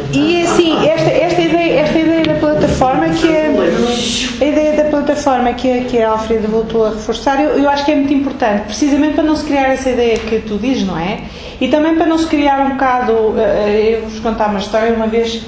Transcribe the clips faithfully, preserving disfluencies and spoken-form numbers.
E assim, esta, esta, ideia, esta ideia da plataforma que é, a ideia da plataforma que a, que a Alfreda voltou a reforçar, eu, eu acho que é muito importante, precisamente para não se criar essa ideia que tu dizes, não é? E também para não se criar um bocado, eu vou-vos contar uma história. Uma vez,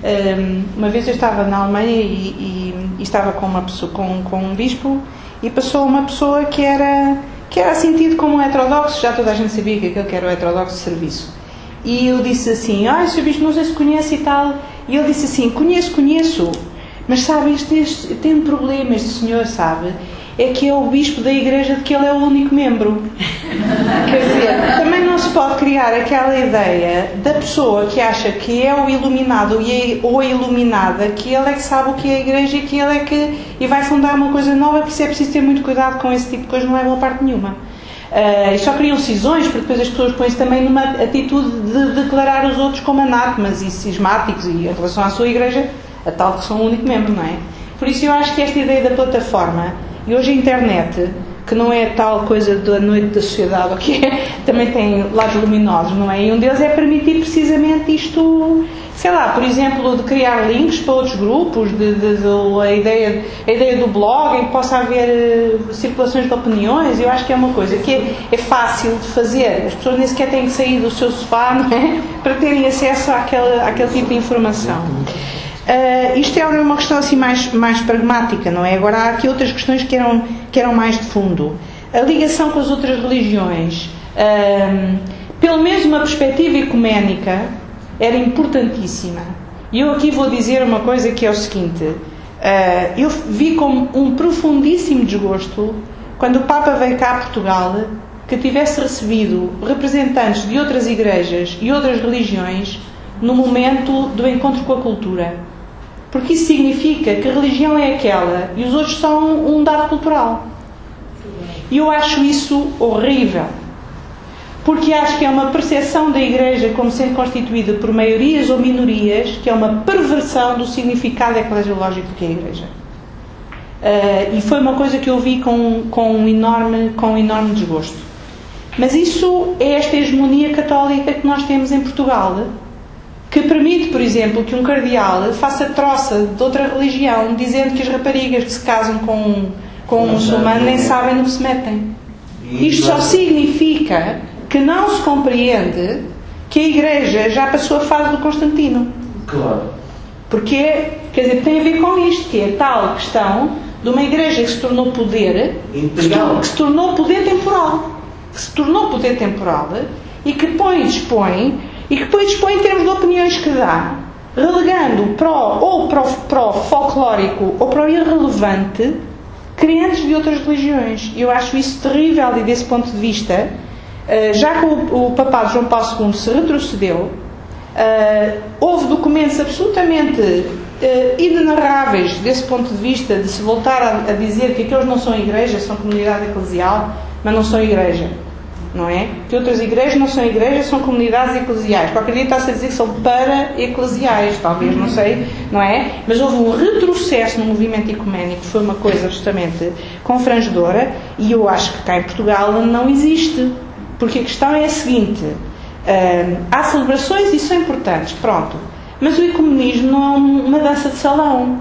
uma vez eu estava na Alemanha e, e, e estava com, uma pessoa, com, com um bispo, e passou uma pessoa que era, que era assim tido como um heterodoxo. Já toda a gente sabia que aquele que era o heterodoxo de serviço. E eu disse assim: ah, senhor bispo, não sei se conhece e tal. E ele disse assim: conheço, conheço, mas sabe, este, este, tem um problema, este senhor, sabe, é que é o bispo da igreja de que ele é o único membro. Quer dizer, também não se pode criar aquela ideia da pessoa que acha que é o iluminado ou a iluminada, que ele é que sabe o que é a igreja e que ele é que e vai fundar uma coisa nova. Por isso é preciso ter muito cuidado com esse tipo de coisa, não leva a parte nenhuma. Uh, e só criam cisões, porque depois as pessoas põem-se também numa atitude de declarar os outros como anátemas e cismáticos e em relação à sua igreja, a tal que são o único membro, não é? Por isso eu acho que esta ideia da plataforma, e hoje a internet, que não é tal coisa da noite da sociedade, o que é, também tem lados luminosos, não é? E um deles é permitir precisamente isto, sei lá, por exemplo, de criar links para outros grupos, de, de, de, a, ideia, a ideia do blog, em que possa haver uh, circulações de opiniões. Eu acho que é uma coisa que é, é fácil de fazer. As pessoas nem sequer têm que sair do seu sofá, não é? Para terem acesso àquele, àquele tipo de informação. Uh, isto é uma questão assim mais, mais pragmática, não é? Agora há aqui outras questões que eram, que eram mais de fundo. A ligação com as outras religiões, uh, pelo menos uma perspectiva ecuménica, era importantíssima. E eu aqui vou dizer uma coisa que é o seguinte: uh, eu vi com um profundíssimo desgosto quando o Papa veio cá a Portugal, que tivesse recebido representantes de outras igrejas e outras religiões no momento do encontro com a cultura. Porque isso significa que a religião é aquela e os outros são um dado cultural. E eu acho isso horrível. Porque acho que é uma percepção da Igreja como sendo constituída por maiorias ou minorias, que é uma perversão do significado eclesiológico que é a Igreja. Uh, e foi uma coisa que eu vi com, com, um enorme, com um enorme desgosto. Mas isso é esta hegemonia católica que nós temos em Portugal, que permite, por exemplo, que um cardeal faça troça de outra religião, dizendo que as raparigas que se casam com, com um muçulmano nem sabem no que se metem. Isto só significa que não se compreende que a Igreja já passou a fase do Constantino. Claro. Porque, quer dizer, tem a ver com isto, que é a tal questão de uma Igreja que se tornou poder, que se, que se tornou poder temporal, que se tornou poder temporal e que põe e dispõe, e que depois dispõe em termos de opiniões que dá, relegando para o, ou para o, para o folclórico ou para o irrelevante crentes de outras religiões. Eu acho isso terrível, e desse ponto de vista, já que o, o papado João Paulo segundo se retrocedeu, houve documentos absolutamente inenarráveis desse ponto de vista, de se voltar a, a dizer que aqueles não são igreja, são comunidade eclesial, mas não são igreja. Não é? Que outras igrejas não são igrejas, são comunidades eclesiais. Qualquer dia está-se a dizer que são para-eclesiais, talvez, não sei, não é? Mas houve um retrocesso no movimento ecuménico, foi uma coisa absolutamente confrangedora, e eu acho que cá em Portugal não existe. Porque a questão é a seguinte: hum, há celebrações e são importantes, pronto, mas o ecumenismo não é um, uma dança de salão.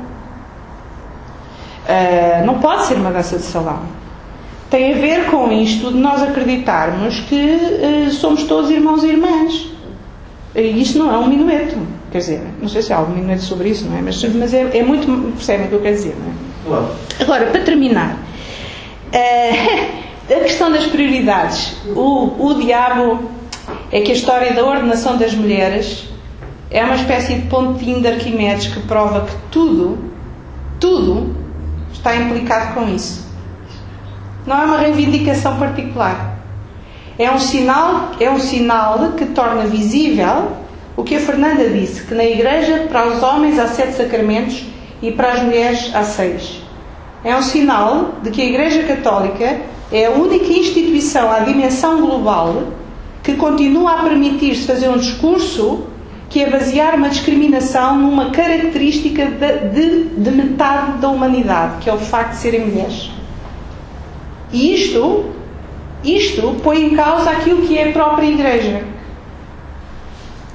Uh, não pode ser uma dança de salão. Tem a ver com isto de nós acreditarmos que uh, somos todos irmãos e irmãs. E isto não é um minueto. Quer dizer, não sei se há algum minueto sobre isso, não é? Mas, mas é, é muito... Percebem o que eu quero dizer, não é? Claro. Agora, para terminar, uh, a questão das prioridades. O, o diabo é que a história da ordenação das mulheres é uma espécie de pontinho de Arquimedes que prova que tudo, tudo está implicado com isso. Não é uma reivindicação particular. É um sinal, é um sinal que torna visível o que a Fernanda disse, que na Igreja para os homens há sete sacramentos e para as mulheres há seis. É um sinal de que a Igreja Católica é a única instituição à dimensão global que continua a permitir-se fazer um discurso que é basear uma discriminação numa característica de, de, de metade da humanidade, que é o facto de serem mulheres. E isto, isto põe em causa aquilo que é a própria Igreja.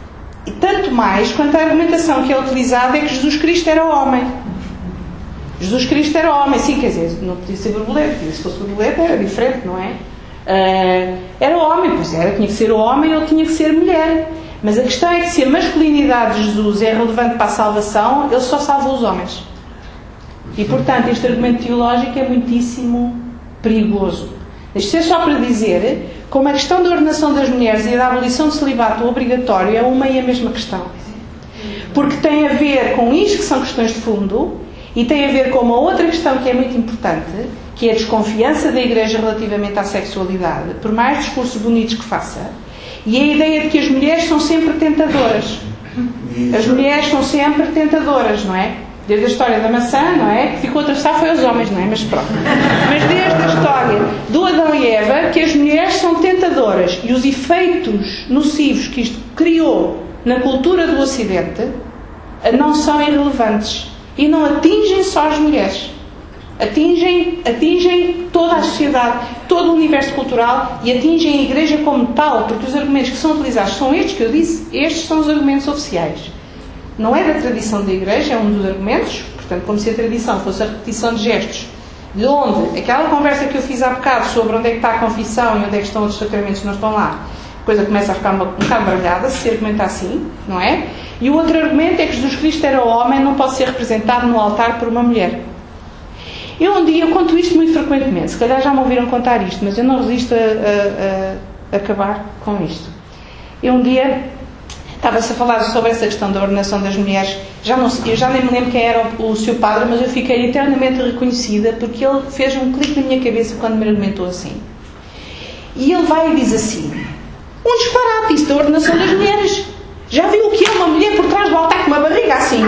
E tanto mais quanto a argumentação que é utilizada é que Jesus Cristo era homem. Jesus Cristo era homem, sim, quer dizer, não podia ser borboleta, se fosse borboleta era diferente, não é? Uh, era homem, pois era, tinha que ser homem ou tinha que ser mulher. Mas a questão é que se a masculinidade de Jesus é relevante para a salvação, ele só salvou os homens. E, portanto, este argumento teológico é muitíssimo perigoso. Isto é só para dizer como a questão da ordenação das mulheres e da abolição do celibato obrigatório é uma e a mesma questão. Porque tem a ver com isto que são questões de fundo e tem a ver com uma outra questão que é muito importante, que é a desconfiança da Igreja relativamente à sexualidade, por mais discursos bonitos que faça, e a ideia de que as mulheres são sempre tentadoras. As mulheres são sempre tentadoras, não é? Desde a história da maçã, não é? Que ficou a atravessar foi aos homens, não é? Mas pronto. Mas desde a história do Adão e Eva, que as mulheres são tentadoras e os efeitos nocivos que isto criou na cultura do Ocidente não são irrelevantes e não atingem só as mulheres. Atingem, atingem toda a sociedade, todo o universo cultural e atingem a Igreja como tal, porque os argumentos que são utilizados são estes que eu disse, estes são os argumentos oficiais. Não é da tradição da Igreja, é um dos argumentos, portanto, como se a tradição fosse a repetição de gestos, de onde, aquela conversa que eu fiz há bocado sobre onde é que está a confissão e onde é que estão os sacramentos que não estão lá, a coisa começa a ficar um bocado baralhada, se se argumenta assim, não é? E o outro argumento é que Jesus Cristo era homem, não pode ser representado no altar por uma mulher. Eu um dia, eu conto isto muito frequentemente, se calhar já me ouviram contar isto, mas eu não resisto a, a, a acabar com isto. Eu um dia estava-se a falar sobre essa questão da ordenação das mulheres, já não, eu já nem me lembro quem era o, o seu padre, mas eu fiquei eternamente reconhecida porque ele fez um clique na minha cabeça quando me argumentou assim. E ele vai e diz assim, um disparate, isso da ordenação das mulheres. Já viu o que é uma mulher por trás do altar com uma barriga assim?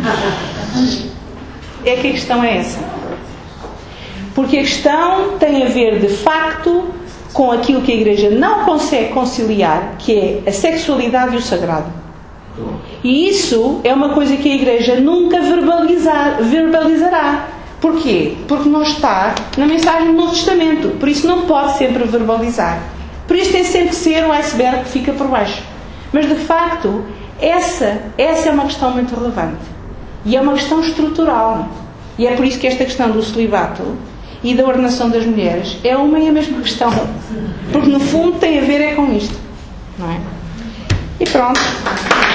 É que a questão é essa. Porque a questão tem a ver, de facto, com aquilo que a Igreja não consegue conciliar, que é a sexualidade e o sagrado. E isso é uma coisa que a Igreja nunca verbalizar, verbalizará. Porquê? Porque não está na mensagem do Novo Testamento. Por isso não pode sempre verbalizar. Por isso tem sempre que ser um iceberg que fica por baixo. Mas, de facto, essa, essa é uma questão muito relevante. E é uma questão estrutural. E é por isso que esta questão do celibato e da ordenação das mulheres é uma e a mesma questão. Porque, no fundo, tem a ver é com isto. Não é? E pronto.